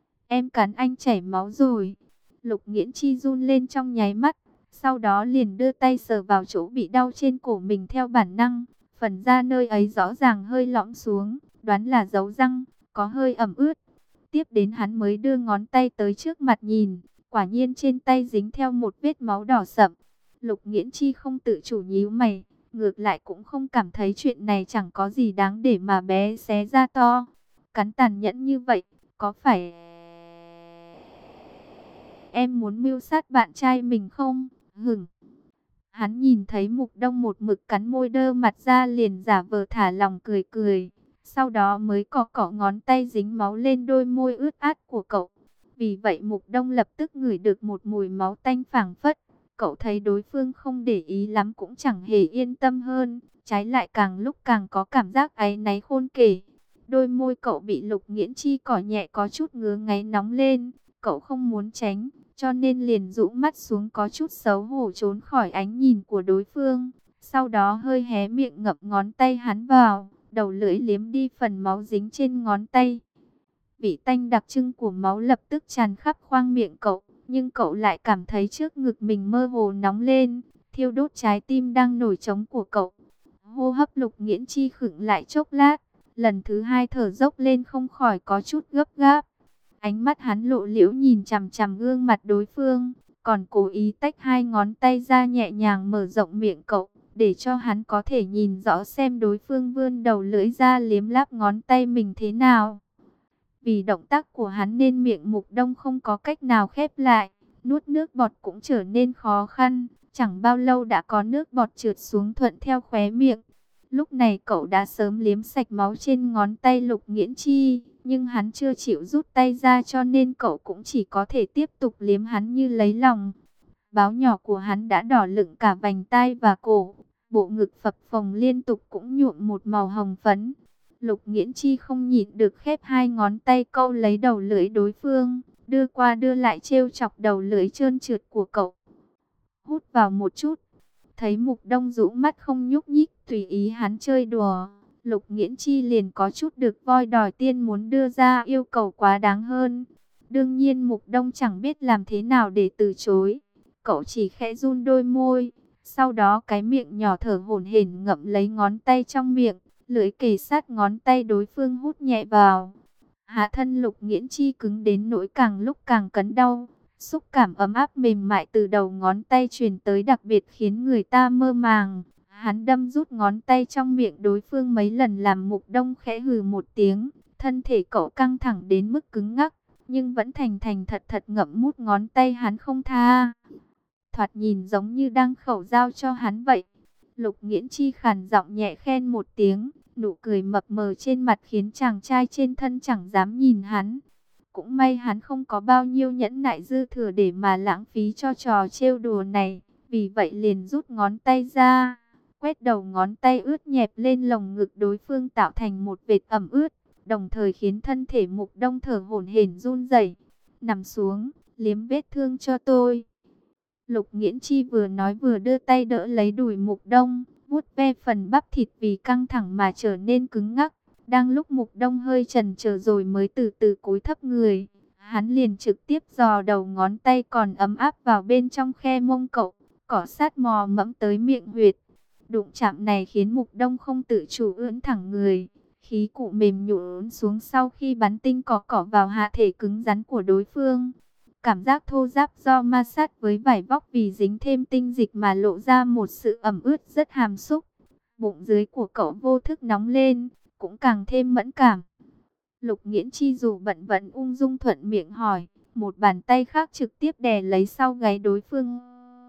Em cắn anh chảy máu rồi. Lục Nghiễn Chi run lên trong nháy mắt, sau đó liền đưa tay sờ vào chỗ bị đau trên cổ mình theo bản năng. Phần da nơi ấy rõ ràng hơi lõm xuống, đoán là dấu răng, có hơi ẩm ướt. Tiếp đến hắn mới đưa ngón tay tới trước mặt nhìn, quả nhiên trên tay dính theo một vết máu đỏ sậm. Lục Nghiễn Chi không tự chủ nhíu mày, ngược lại cũng không cảm thấy chuyện này chẳng có gì đáng để mà bé xé ra to. Cắn tàn nhẫn như vậy, có phải em muốn mưu sát bạn trai mình không? Hửng. Hắn nhìn thấy Mục Đông một mực cắn môi đơ mặt ra liền giả vờ thả lòng cười cười. Sau đó mới cọ cọ ngón tay dính máu lên đôi môi ướt át của cậu. Vì vậy Mục Đông lập tức ngửi được một mùi máu tanh phảng phất. Cậu thấy đối phương không để ý lắm cũng chẳng hề yên tâm hơn. Trái lại càng lúc càng có cảm giác áy náy khôn kể. Đôi môi cậu bị Lục Nghiễn Chi cỏ nhẹ có chút ngứa ngáy nóng lên. Cậu không muốn tránh, cho nên liền rũ mắt xuống có chút xấu hổ trốn khỏi ánh nhìn của đối phương. Sau đó hơi hé miệng ngậm ngón tay hắn vào, đầu lưỡi liếm đi phần máu dính trên ngón tay. Vị tanh đặc trưng của máu lập tức tràn khắp khoang miệng cậu, nhưng cậu lại cảm thấy trước ngực mình mơ hồ nóng lên, thiêu đốt trái tim đang nổi trống của cậu. Hô hấp Lục Nghiễn Chi khựng lại chốc lát, lần thứ hai thở dốc lên không khỏi có chút gấp gáp. Ánh mắt hắn lộ liễu nhìn chằm chằm gương mặt đối phương, còn cố ý tách hai ngón tay ra nhẹ nhàng mở rộng miệng cậu, để cho hắn có thể nhìn rõ xem đối phương vươn đầu lưỡi ra liếm láp ngón tay mình thế nào. Vì động tác của hắn nên miệng Mục Đông không có cách nào khép lại, nuốt nước bọt cũng trở nên khó khăn, chẳng bao lâu đã có nước bọt trượt xuống thuận theo khóe miệng. Lúc này cậu đã sớm liếm sạch máu trên ngón tay Lục Nghiễn Chi, nhưng hắn chưa chịu rút tay ra cho nên cậu cũng chỉ có thể tiếp tục liếm hắn như lấy lòng. Báo nhỏ của hắn đã đỏ lựng cả vành tai và cổ, bộ ngực phập phồng liên tục cũng nhuộm một màu hồng phấn. Lục Nghiễn Chi không nhịn được khép hai ngón tay câu lấy đầu lưỡi đối phương, đưa qua đưa lại trêu chọc đầu lưỡi trơn trượt của cậu. Hút vào một chút. Thấy Mục Đông rũ mắt không nhúc nhích, tùy ý hắn chơi đùa, Lục Nghiễn Chi liền có chút được voi đòi tiên, muốn đưa ra yêu cầu quá đáng hơn. Đương nhiên Mục Đông chẳng biết làm thế nào để từ chối. Cậu chỉ khẽ run đôi môi, sau đó cái miệng nhỏ thở hổn hển ngậm lấy ngón tay trong miệng, lưỡi kề sát ngón tay đối phương hút nhẹ vào. Hạ thân Lục Nghiễn Chi cứng đến nỗi càng lúc càng cấn đau. Xúc cảm ấm áp mềm mại từ đầu ngón tay truyền tới đặc biệt khiến người ta mơ màng. Hắn đâm rút ngón tay trong miệng đối phương mấy lần làm Mục Đông khẽ hừ một tiếng. Thân thể cậu căng thẳng đến mức cứng ngắc, nhưng vẫn thành thành thật thật ngậm mút ngón tay hắn không tha. Thoạt nhìn giống như đang khẩu giao cho hắn vậy. Lục Nghiễn Chi khàn giọng nhẹ khen một tiếng, nụ cười mập mờ trên mặt khiến chàng trai trên thân chẳng dám nhìn hắn. Cũng may hắn không có bao nhiêu nhẫn nại dư thừa để mà lãng phí cho trò trêu đùa này, vì vậy liền rút ngón tay ra, quét đầu ngón tay ướt nhẹp lên lồng ngực đối phương tạo thành một vệt ẩm ướt, đồng thời khiến thân thể Mục Đông thở hổn hển run rẩy. Nằm xuống, liếm vết thương cho tôi. Lục Nghiễn Chi vừa nói vừa đưa tay đỡ lấy đùi Mục Đông, vuốt ve phần bắp thịt vì căng thẳng mà trở nên cứng ngắc. Đang lúc Mục Đông hơi chần chờ rồi mới từ từ cúi thấp người, hắn liền trực tiếp dò đầu ngón tay còn ấm áp vào bên trong khe mông cậu, cỏ sát mò mẫm tới miệng huyệt. Đụng chạm này khiến Mục Đông không tự chủ ưỡn thẳng người, khí cụ mềm nhũn xuống sau khi bắn tinh cỏ cỏ vào hạ thể cứng rắn của đối phương. Cảm giác thô ráp do ma sát với vải vóc vì dính thêm tinh dịch mà lộ ra một sự ẩm ướt rất hàm xúc. Bụng dưới của cậu vô thức nóng lên, cũng càng thêm mẫn cảm. Lục Nghiễn Chi dù bận vẫn ung dung thuận miệng hỏi, một bàn tay khác trực tiếp đè lấy sau gáy đối phương,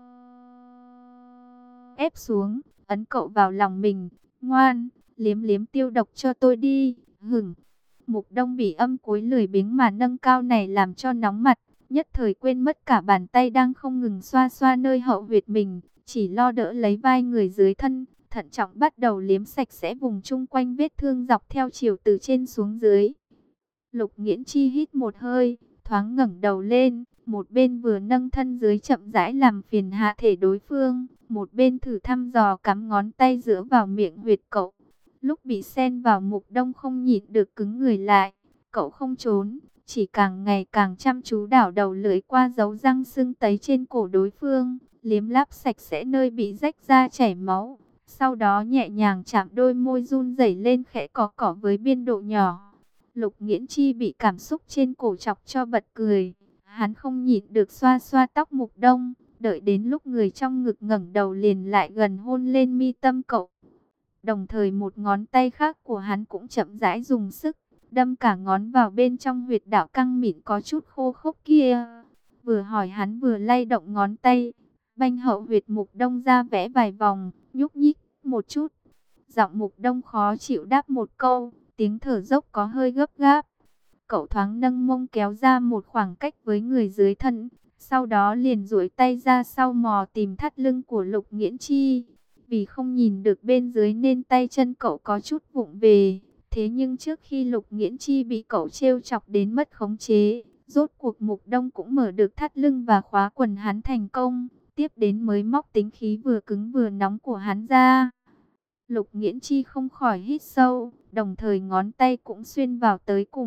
ép xuống, ấn cậu vào lòng mình. Ngoan, liếm liếm tiêu độc cho tôi đi. Hửng. Mục Đông bị âm cối lười biếng mà nâng cao này làm cho nóng mặt, nhất thời quên mất cả bàn tay đang không ngừng xoa xoa nơi hậu huyệt mình, chỉ lo đỡ lấy vai người dưới thân, thận trọng bắt đầu liếm sạch sẽ vùng chung quanh vết thương dọc theo chiều từ trên xuống dưới. Lục Nghiễn Chi hít một hơi, thoáng ngẩng đầu lên, một bên vừa nâng thân dưới chậm rãi làm phiền hạ thể đối phương, một bên thử thăm dò cắm ngón tay giữa vào miệng huyệt cậu. Lúc bị xen vào, Mục Đông không nhịn được cứng người lại, cậu không trốn, chỉ càng ngày càng chăm chú đảo đầu lưỡi qua dấu răng sưng tấy trên cổ đối phương, liếm láp sạch sẽ nơi bị rách ra chảy máu. Sau đó nhẹ nhàng chạm đôi môi run rẩy lên khẽ cỏ cỏ với biên độ nhỏ. Lục Nghiễn Chi bị cảm xúc trên cổ chọc cho bật cười. Hắn không nhịn được xoa xoa tóc Mục Đông, đợi đến lúc người trong ngực ngẩng đầu liền lại gần hôn lên mi tâm cậu. Đồng thời một ngón tay khác của hắn cũng chậm rãi dùng sức, đâm cả ngón vào bên trong huyệt đạo căng mịn có chút khô khốc kia. Vừa hỏi hắn vừa lay động ngón tay, banh hậu huyệt Mục Đông ra vẽ vài vòng, nhúc nhích một chút. Giọng Mục Đông khó chịu đáp một câu, tiếng thở dốc có hơi gấp gáp. Cậu thoáng nâng mông kéo ra một khoảng cách với người dưới thân, sau đó liền duỗi tay ra sau mò tìm thắt lưng của Lục Nghiễn Chi. Vì không nhìn được bên dưới nên tay chân cậu có chút vụng về. Thế nhưng trước khi Lục Nghiễn Chi bị cậu trêu chọc đến mất khống chế, rốt cuộc Mục Đông cũng mở được thắt lưng và khóa quần hắn thành công. Tiếp đến mới móc tính khí vừa cứng vừa nóng của hắn ra. Lục Nghiễn Chi không khỏi hít sâu, đồng thời ngón tay cũng xuyên vào tới cùng,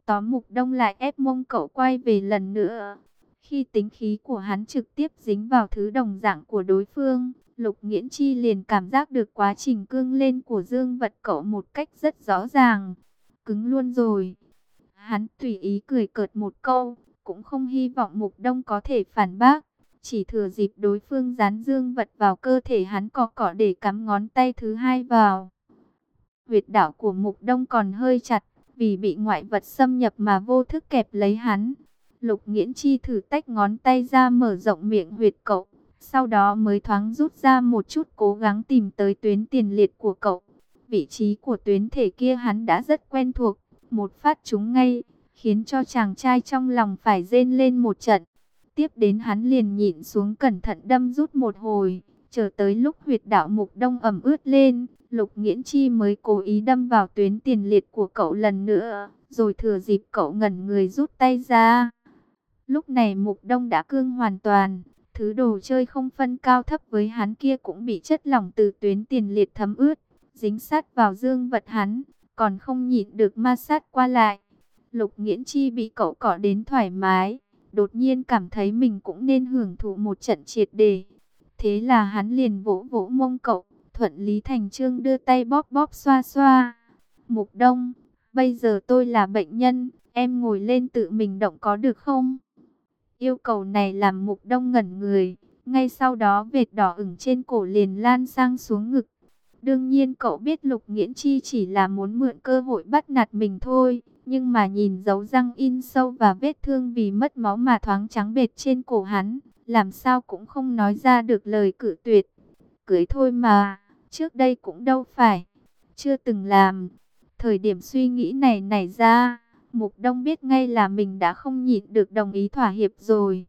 tóm Mục Đông lại ép mông cậu quay về lần nữa. Khi tính khí của hắn trực tiếp dính vào thứ đồng dạng của đối phương, Lục Nghiễn Chi liền cảm giác được quá trình cương lên của dương vật cậu một cách rất rõ ràng. Cứng luôn rồi. Hắn tùy ý cười cợt một câu, cũng không hy vọng Mục Đông có thể phản bác. Chỉ thừa dịp đối phương dán dương vật vào cơ thể hắn cọ cọ để cắm ngón tay thứ hai vào. Huyệt đạo của Mục Đông còn hơi chặt, vì bị ngoại vật xâm nhập mà vô thức kẹp lấy hắn. Lục Nghiễn Chi thử tách ngón tay ra mở rộng miệng huyệt cậu, sau đó mới thoáng rút ra một chút cố gắng tìm tới tuyến tiền liệt của cậu. Vị trí của tuyến thể kia hắn đã rất quen thuộc, một phát trúng ngay, khiến cho chàng trai trong lòng phải rên lên một trận. Tiếp đến hắn liền nhịn xuống cẩn thận đâm rút một hồi, chờ tới lúc huyệt đạo Mục Đông ẩm ướt lên, Lục Nghiễn Chi mới cố ý đâm vào tuyến tiền liệt của cậu lần nữa, rồi thừa dịp cậu ngẩn người rút tay ra. Lúc này Mục Đông đã cương hoàn toàn, thứ đồ chơi không phân cao thấp với hắn kia cũng bị chất lỏng từ tuyến tiền liệt thấm ướt, dính sát vào dương vật hắn, còn không nhịn được ma sát qua lại. Lục Nghiễn Chi bị cậu cọ đến thoải mái, đột nhiên cảm thấy mình cũng nên hưởng thụ một trận triệt để. Thế là hắn liền vỗ vỗ mông cậu, thuận lý thành chương đưa tay bóp bóp xoa xoa. Mục Đông, bây giờ tôi là bệnh nhân, em ngồi lên tự mình động có được không? Yêu cầu này làm Mục Đông ngẩn người, ngay sau đó vệt đỏ ửng trên cổ liền lan sang xuống ngực. Đương nhiên cậu biết Lục Nghiễn Chi chỉ là muốn mượn cơ hội bắt nạt mình thôi, nhưng mà nhìn dấu răng in sâu và vết thương vì mất máu mà thoáng trắng bệt trên cổ hắn, làm sao cũng không nói ra được lời cự tuyệt. Cưới thôi mà, trước đây cũng đâu phải, chưa từng làm. Thời điểm suy nghĩ này nảy ra, Mục Đông biết ngay là mình đã không nhịn được đồng ý thỏa hiệp rồi.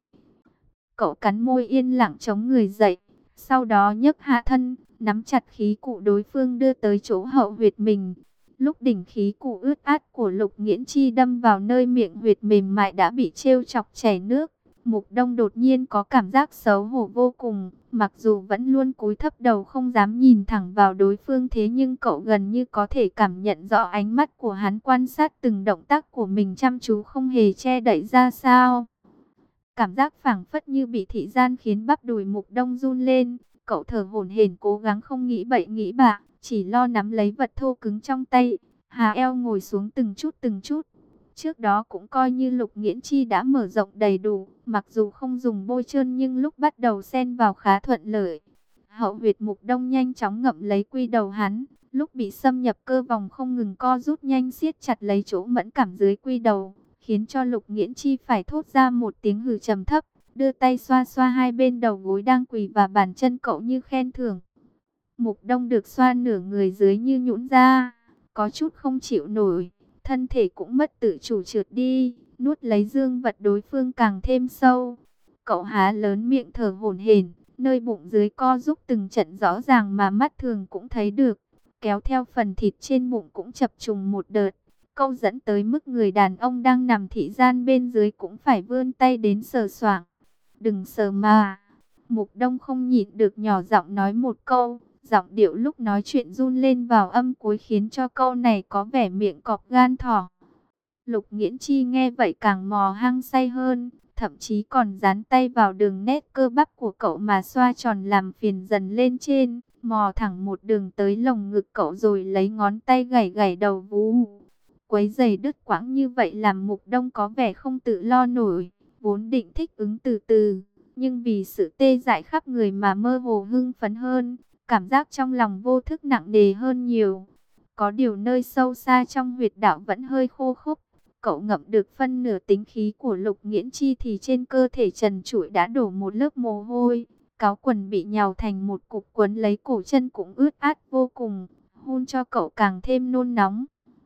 Cậu cắn môi yên lặng chống người dậy, sau đó nhấc hạ thân, nắm chặt khí cụ đối phương đưa tới chỗ hậu huyệt mình. Lúc đỉnh khí cụ ướt át của Lục Nghiễn Chi đâm vào nơi miệng huyệt mềm mại đã bị trêu chọc chảy nước, Mục Đông đột nhiên có cảm giác xấu hổ vô cùng. Mặc dù vẫn luôn cúi thấp đầu không dám nhìn thẳng vào đối phương, thế nhưng cậu gần như có thể cảm nhận rõ ánh mắt của hắn quan sát từng động tác của mình chăm chú, không hề che đậy ra sao. Cảm giác phảng phất như bị thị gian khiến bắp đùi Mục Đông run lên. Cậu thở hổn hển cố gắng không nghĩ bậy nghĩ bạ, chỉ lo nắm lấy vật thô cứng trong tay, hà eo ngồi xuống từng chút từng chút. Trước đó cũng coi như Lục Nghiễn Chi đã mở rộng đầy đủ, mặc dù không dùng bôi trơn nhưng lúc bắt đầu xen vào khá thuận lợi. Hậu huyệt Mục Đông nhanh chóng ngậm lấy quy đầu hắn, lúc bị xâm nhập cơ vòng không ngừng co rút nhanh siết chặt lấy chỗ mẫn cảm dưới quy đầu, khiến cho Lục Nghiễn Chi phải thốt ra một tiếng hừ trầm thấp, đưa tay xoa xoa hai bên đầu gối đang quỳ và bàn chân cậu như khen thưởng. Mục Đông được xoa nửa người dưới như nhũn ra, có chút không chịu nổi, thân thể cũng mất tự chủ trượt đi, nuốt lấy dương vật đối phương càng thêm sâu. Cậu há lớn miệng thở hổn hển, nơi bụng dưới co giúp từng trận rõ ràng mà mắt thường cũng thấy được, kéo theo phần thịt trên bụng cũng chập trùng một đợt, câu dẫn tới mức người đàn ông đang nằm thị gian bên dưới cũng phải vươn tay đến sờ soạng. Đừng sờ mà. Mục Đông không nhịn được nhỏ giọng nói một câu, giọng điệu lúc nói chuyện run lên vào âm cuối khiến cho câu này có vẻ miệng cọp gan thỏ. Lục Nghiễn Chi nghe vậy càng mò hăng say hơn, thậm chí còn dán tay vào đường nét cơ bắp của cậu mà xoa tròn làm phiền dần lên trên, mò thẳng một đường tới lồng ngực cậu rồi lấy ngón tay gảy gảy đầu vú. Quấy giày đứt quãng như vậy làm Mục Đông có vẻ không tự lo nổi, vốn định thích ứng từ từ, nhưng vì sự tê dại khắp người mà mơ hồ hưng phấn hơn, cảm giác trong lòng vô thức nặng nề hơn nhiều. Có điều nơi sâu xa trong huyệt đạo vẫn hơi khô khốc, cậu ngậm được phân nửa tính khí của Lục Nghiễn Chi thì trên cơ thể trần trụi đã đổ một lớp mồ hôi, cáo quần bị nhào thành một cục quấn lấy cổ chân cũng ướt át vô cùng, hôn cho cậu càng thêm nôn nóng.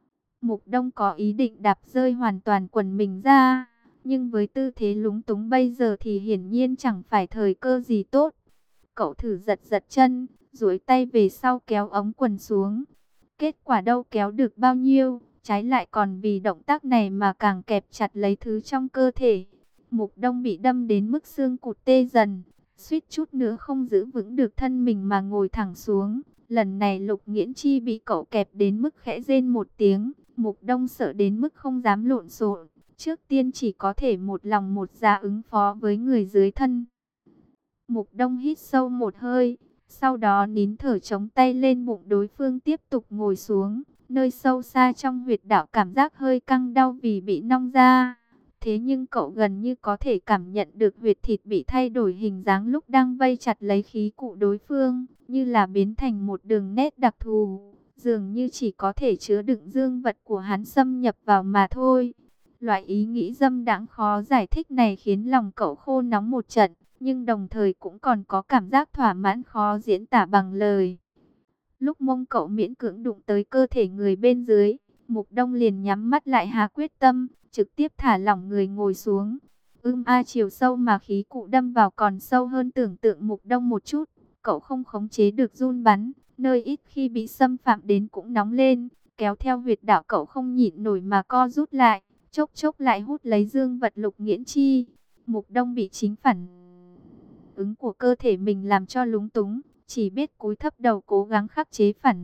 Mục Đông có ý định đạp rơi hoàn toàn quần mình ra, nhưng với tư thế lúng túng bây giờ thì hiển nhiên chẳng phải thời cơ gì tốt. Cậu thử giật giật chân, duỗi tay về sau kéo ống quần xuống. Kết quả đâu kéo được bao nhiêu, trái lại còn vì động tác này mà càng kẹp chặt lấy thứ trong cơ thể. Mục Đông bị đâm đến mức xương cụt tê dần, suýt chút nữa không giữ vững được thân mình mà ngồi thẳng xuống. Lần này Lục Nghiễn Chi bị cậu kẹp đến mức khẽ rên một tiếng, Mục Đông sợ đến mức không dám lộn xộn, trước tiên chỉ có thể một lòng một dạ ứng phó với người dưới thân. Mục Đông hít sâu một hơi, sau đó nín thở chống tay lên bụng đối phương tiếp tục ngồi xuống. Nơi sâu xa trong huyệt đạo cảm giác hơi căng đau vì bị nong ra. Thế nhưng cậu gần như có thể cảm nhận được huyệt thịt bị thay đổi hình dáng lúc đang vây chặt lấy khí cụ đối phương, như là biến thành một đường nét đặc thù, dường như chỉ có thể chứa đựng dương vật của hắn xâm nhập vào mà thôi. Loại ý nghĩ dâm đãng khó giải thích này khiến lòng cậu khô nóng một trận, nhưng đồng thời cũng còn có cảm giác thỏa mãn khó diễn tả bằng lời. Lúc mông cậu miễn cưỡng đụng tới cơ thể người bên dưới, Mục Đông liền nhắm mắt lại hạ quyết tâm, trực tiếp thả lỏng người ngồi xuống. Ưm a chiều sâu mà khí cụ đâm vào còn sâu hơn tưởng tượng Mục Đông một chút. Cậu không khống chế được run bắn, nơi ít khi bị xâm phạm đến cũng nóng lên, kéo theo huyệt đạo cậu không nhịn nổi mà co rút lại, chốc chốc lại hút lấy dương vật Lục Nghiễn Chi. Mục Đông bị chính phản ứng của cơ thể mình làm cho lúng túng, chỉ biết cúi thấp đầu cố gắng khắc chế phản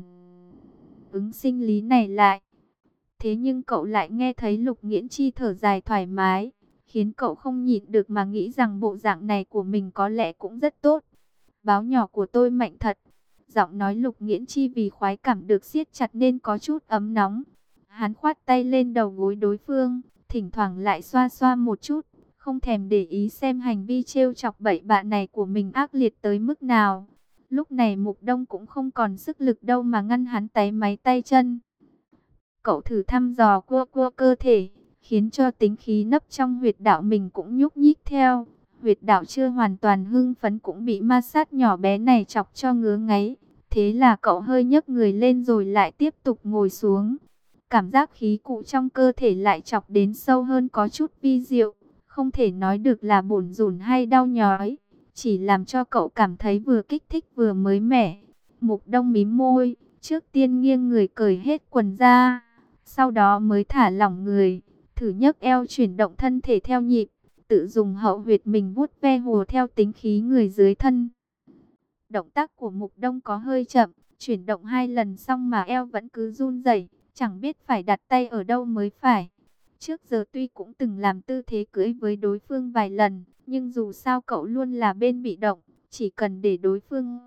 ứng sinh lý này lại. Thế nhưng cậu lại nghe thấy Lục Nghiễn Chi thở dài thoải mái, khiến cậu không nhịn được mà nghĩ rằng bộ dạng này của mình có lẽ cũng rất tốt. Báo nhỏ của tôi mạnh thật. Giọng nói Lục Nghiễn Chi vì khoái cảm được siết chặt nên có chút ấm nóng. Hắn khoát tay lên đầu gối đối phương, thỉnh thoảng lại xoa xoa một chút, không thèm để ý xem hành vi trêu chọc bậy bạ này của mình ác liệt tới mức nào. Lúc này Mục Đông cũng không còn sức lực đâu mà ngăn hắn táy máy tay chân. Cậu thử thăm dò cua cua cơ thể, khiến cho tính khí nấp trong huyệt đạo mình cũng nhúc nhích theo. Huyệt đạo chưa hoàn toàn hưng phấn cũng bị ma sát nhỏ bé này chọc cho ngứa ngáy. Thế là cậu hơi nhấc người lên rồi lại tiếp tục ngồi xuống. Cảm giác khí cụ trong cơ thể lại chọc đến sâu hơn có chút vi diệu. Không thể nói được là bủn rủn hay đau nhói, chỉ làm cho cậu cảm thấy vừa kích thích vừa mới mẻ. Mục Đông mím môi, trước tiên nghiêng người cởi hết quần ra, sau đó mới thả lỏng người, thử nhấc eo chuyển động thân thể theo nhịp, tự dùng hậu huyệt mình vuốt ve hùa theo tính khí người dưới thân. Động tác của Mục Đông có hơi chậm, chuyển động hai lần xong mà eo vẫn cứ run rẩy, chẳng biết phải đặt tay ở đâu mới phải. Trước giờ tuy cũng từng làm tư thế cưỡi với đối phương vài lần, nhưng dù sao cậu luôn là bên bị động, chỉ cần để đối phương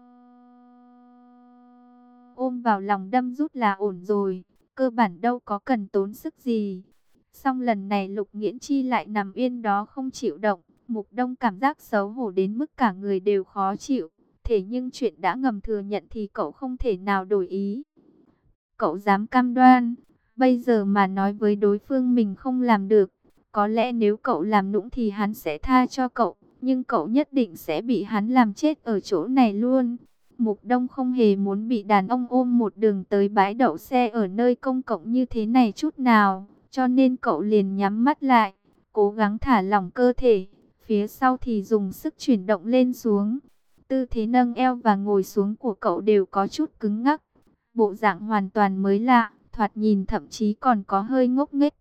ôm vào lòng đâm rút là ổn rồi, cơ bản đâu có cần tốn sức gì. Xong lần này Lục Nghiễn Chi lại nằm yên đó không chịu động, Mục Đông cảm giác xấu hổ đến mức cả người đều khó chịu. Thế nhưng chuyện đã ngầm thừa nhận thì cậu không thể nào đổi ý. Cậu dám cam đoan, bây giờ mà nói với đối phương mình không làm được. Có lẽ nếu cậu làm nũng thì hắn sẽ tha cho cậu, nhưng cậu nhất định sẽ bị hắn làm chết ở chỗ này luôn. Mục Đông không hề muốn bị đàn ông ôm một đường tới bãi đậu xe ở nơi công cộng như thế này chút nào, cho nên cậu liền nhắm mắt lại, cố gắng thả lỏng cơ thể, phía sau thì dùng sức chuyển động lên xuống. Tư thế nâng eo và ngồi xuống của cậu đều có chút cứng ngắc, bộ dạng hoàn toàn mới lạ, thoạt nhìn thậm chí còn có hơi ngốc nghếch.